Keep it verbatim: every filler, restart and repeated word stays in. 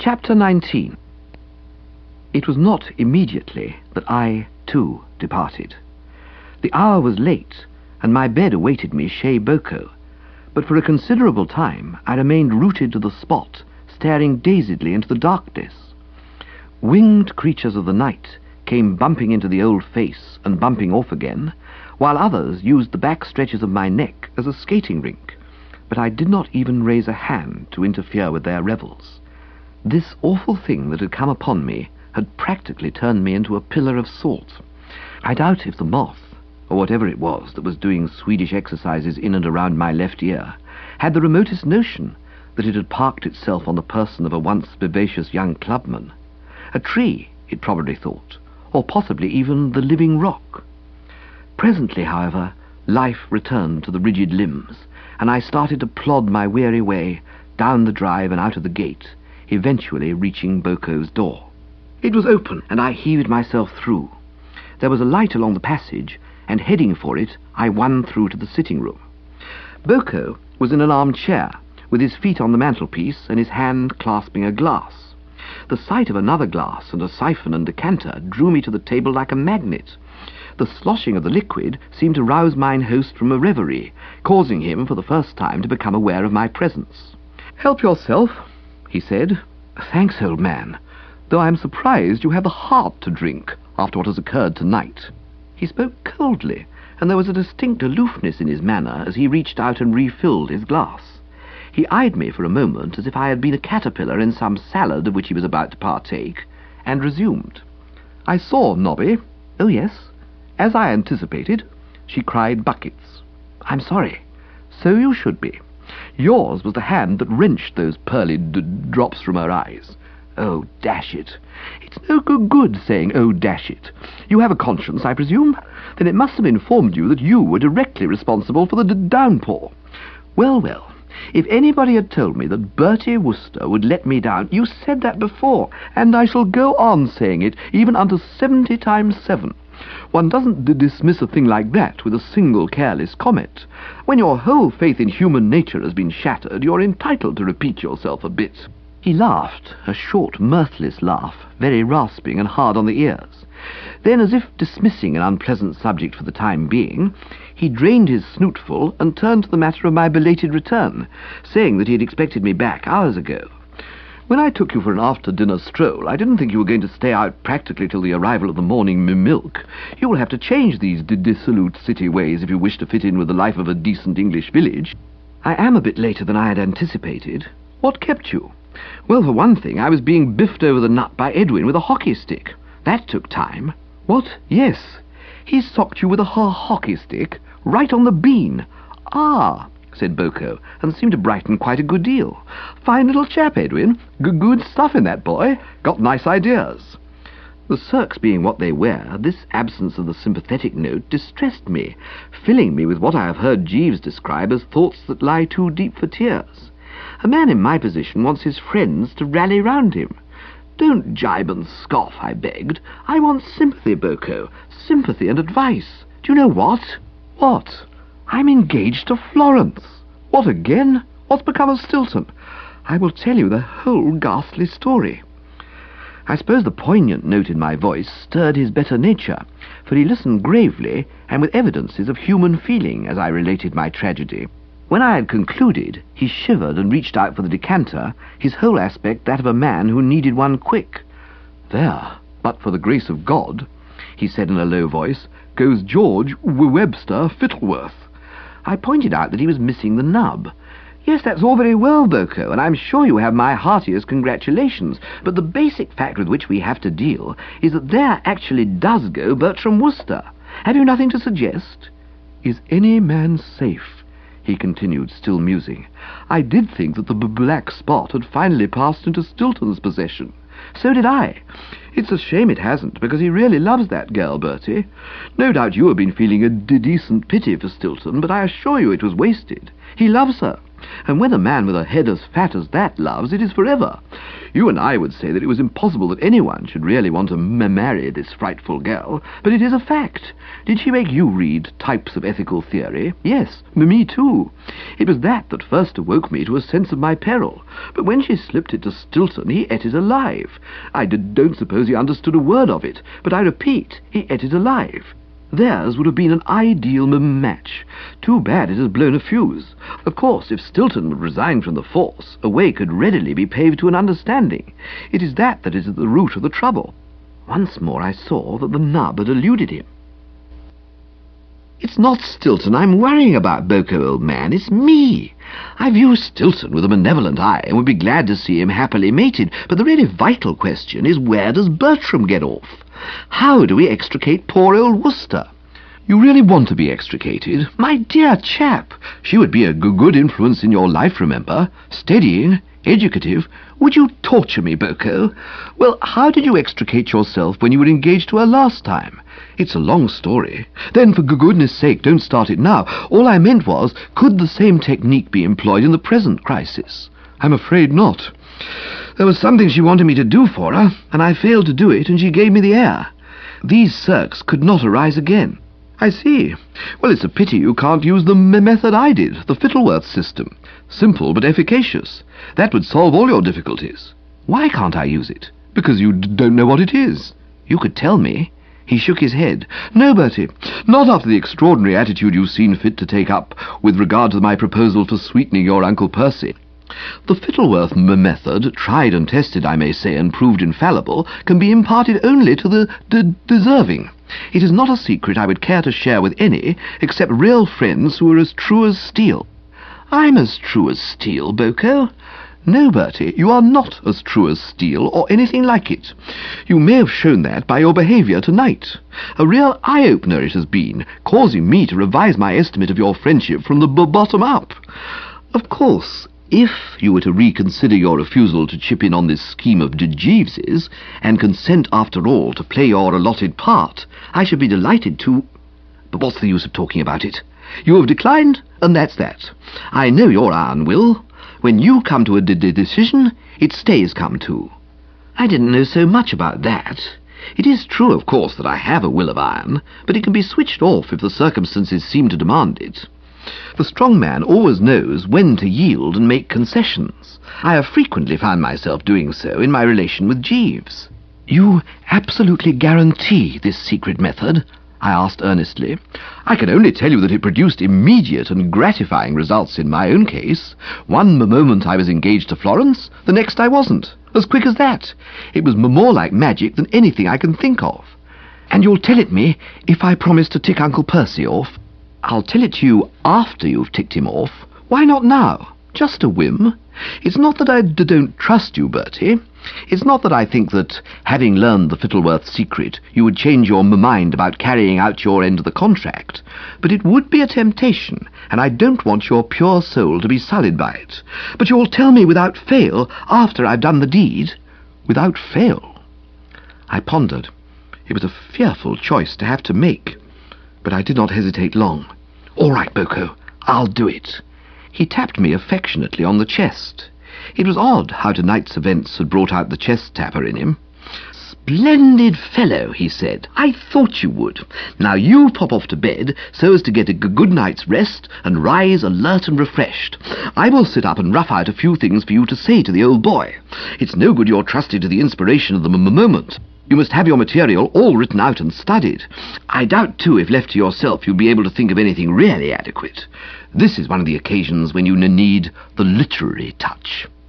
Chapter nineteen. It was not immediately that I, too, departed. The hour was late, and my bed awaited me chez Boko, but for a considerable time I remained rooted to the spot, staring dazedly into the darkness. Winged creatures of the night came bumping into the old face and bumping off again, while others used the back stretches of my neck as a skating rink, but I did not even raise a hand to interfere with their revels. This awful thing that had come upon me had practically turned me into a pillar of salt. I doubt if the moth, or whatever it was that was doing Swedish exercises in and around my left ear, had the remotest notion that it had parked itself on the person of a once vivacious young clubman. A tree, it probably thought, or possibly even the living rock. Presently, however, life returned to the rigid limbs, and I started to plod my weary way down the drive and out of the gate, eventually reaching Boko's door. It was open, and I heaved myself through. There was a light along the passage, and heading for it, I won through to the sitting room. Boko was in an armchair, with his feet on the mantelpiece and his hand clasping a glass. The sight of another glass and a siphon and decanter drew me to the table like a magnet. The sloshing of the liquid seemed to rouse mine host from a reverie, causing him for the first time to become aware of my presence. "Help yourself," he said. "Thanks, old man, though I am surprised you have the heart to drink after what has occurred tonight." He spoke coldly, and there was a distinct aloofness in his manner as he reached out and refilled his glass. He eyed me for a moment as if I had been a caterpillar in some salad of which he was about to partake, and resumed. "I saw Nobby." "Oh, yes." "As I anticipated, she cried buckets." "I'm sorry." "So you should be. Yours was the hand that wrenched those pearly d drops from her eyes. Oh, dash it. It's no good, good saying, oh, dash it. You have a conscience, I presume? Then it must have informed you that you were directly responsible for the d downpour. Well, well, if anybody had told me that Bertie Wooster would let me down— You said that before, and I shall go on saying it, even unto seventy times seven. One doesn't d dismiss a thing like that with a single careless comment. When your whole faith in human nature has been shattered, you're entitled to repeat yourself a bit." He laughed, a short, mirthless laugh, very rasping and hard on the ears. Then, as if dismissing an unpleasant subject for the time being, he drained his snootful and turned to the matter of my belated return, saying that he had expected me back hours ago. "When I took you for an after-dinner stroll, I didn't think you were going to stay out practically till the arrival of the morning m milk. You will have to change these d dissolute city ways if you wish to fit in with the life of a decent English village." "I am a bit later than I had anticipated. What kept you?" "Well, for one thing, I was being biffed over the nut by Edwin with a hockey stick. That took time." "What? Yes. He socked you with a ho hockey stick? Right on the bean?" "Ah," said Boko, and seemed to brighten quite a good deal. "Fine little chap, Edwin. G good stuff in that boy. Got nice ideas." The circs being what they were, this absence of the sympathetic note distressed me, filling me with what I have heard Jeeves describe as thoughts that lie too deep for tears. A man in my position wants his friends to rally round him. "Don't jibe and scoff," I begged. "I want sympathy, Boko. Sympathy and advice. Do you know what?" "What?" "I'm engaged to Florence." "What again? What's become of Stilton?" "I will tell you the whole ghastly story." I suppose the poignant note in my voice stirred his better nature, for he listened gravely and with evidences of human feeling as I related my tragedy. When I had concluded, he shivered and reached out for the decanter, his whole aspect that of a man who needed one quick. "There, but for the grace of God," he said in a low voice, "goes George w Webster Fittleworth." I pointed out that he was missing the nub. "Yes, that's all very well, Boko, and I'm sure you have my heartiest congratulations, but the basic fact with which we have to deal is that there actually does go Bertram Wooster. Have you nothing to suggest?" "Is any man safe?" he continued, still musing. "I did think that the b black spot had finally passed into Stilton's possession." "So did I. It's a shame it hasn't, because he really loves that girl, Bertie. No doubt you have been feeling a d decent pity for Stilton, but I assure you it was wasted. He loves her. And when a man with a head as fat as that loves, it is forever. You and I would say that it was impossible that anyone should really want to m- marry this frightful girl, but it is a fact. Did she make you read Types of Ethical Theory? Yes, me too. It was that that first awoke me to a sense of my peril. But when she slipped it to Stilton, he ate it alive. I d- don't suppose he understood a word of it, but I repeat, he ate it alive. Theirs would have been an ideal m- match. Too bad it has blown a fuse. Of course, if Stilton would resign from the force, a way could readily be paved to an understanding. It is that that is at the root of the trouble. Once more I saw that the nub had eluded him. It's not Stilton I'm worrying about, Boko, old man. It's me. I view Stilton with a benevolent eye and would be glad to see him happily mated, but the really vital question is, where does Bertram get off? How do we extricate poor old Worcester? You really want to be extricated? My dear chap, she would be a g- good influence in your life, remember? Steadying, educative. Would you torture me, Boko? Well, how did you extricate yourself when you were engaged to her last time? It's a long story. Then, for goodness sake, don't start it now. All I meant was, could the same technique be employed in the present crisis? I'm afraid not. There was something she wanted me to do for her, and I failed to do it, and she gave me the air. These cirques could not arise again. I see. Well, it's a pity you can't use the m- method I did, the Fittleworth system. Simple but efficacious. That would solve all your difficulties. Why can't I use it? Because you d- don't know what it is. You could tell me. He shook his head. No, Bertie, not after the extraordinary attitude you've seen fit to take up with regard to my proposal for sweetening your Uncle Percy. The Fittleworth m- method, tried and tested, I may say, and proved infallible, can be imparted only to the d- deserving. It is not a secret I would care to share with any, except real friends who are as true as steel. I'm as true as steel, Boko. No, Bertie, you are not as true as steel, or anything like it. You may have shown that by your behaviour tonight. A real eye-opener it has been, causing me to revise my estimate of your friendship from the b- bottom up. Of course, if you were to reconsider your refusal to chip in on this scheme of de Jeeves's, and consent after all to play your allotted part, I should be delighted to... But what's the use of talking about it? You have declined, and that's that. I know your iron will. When you come to a d- d- decision, it stays come to. I didn't know so much about that. It is true, of course, that I have a will of iron, but it can be switched off if the circumstances seem to demand it. The strong man always knows when to yield and make concessions. I have frequently found myself doing so in my relation with Jeeves. You absolutely guarantee this secret method? I asked earnestly. I can only tell you that it produced immediate and gratifying results in my own case. One moment I was engaged to Florence, the next I wasn't. As quick as that. It was more like magic than anything I can think of. And you'll tell it me if I promise to tick Uncle Percy off? I'll tell it to you after you've ticked him off. Why not now? Just a whim. It's not that I d- don't trust you, Bertie. It's not that I think that, having learned the Fittleworth secret, you would change your m- mind about carrying out your end of the contract. But it would be a temptation, and I don't want your pure soul to be sullied by it. But you'll tell me without fail, after I've done the deed. Without fail. I pondered. It was a fearful choice to have to make. But I did not hesitate long. All right, Boko, I'll do it. He tapped me affectionately on the chest. It was odd how tonight's events had brought out the chest-tapper in him. Splendid fellow, he said. I thought you would. Now you pop off to bed so as to get a g- good night's rest and rise alert and refreshed. I will sit up and rough out a few things for you to say to the old boy. It's no good you're trusting to the inspiration of the m- moment. You must have your material all written out and studied. I doubt, too, if left to yourself you'll be able to think of anything really adequate. This is one of the occasions when you n- need the literary touch.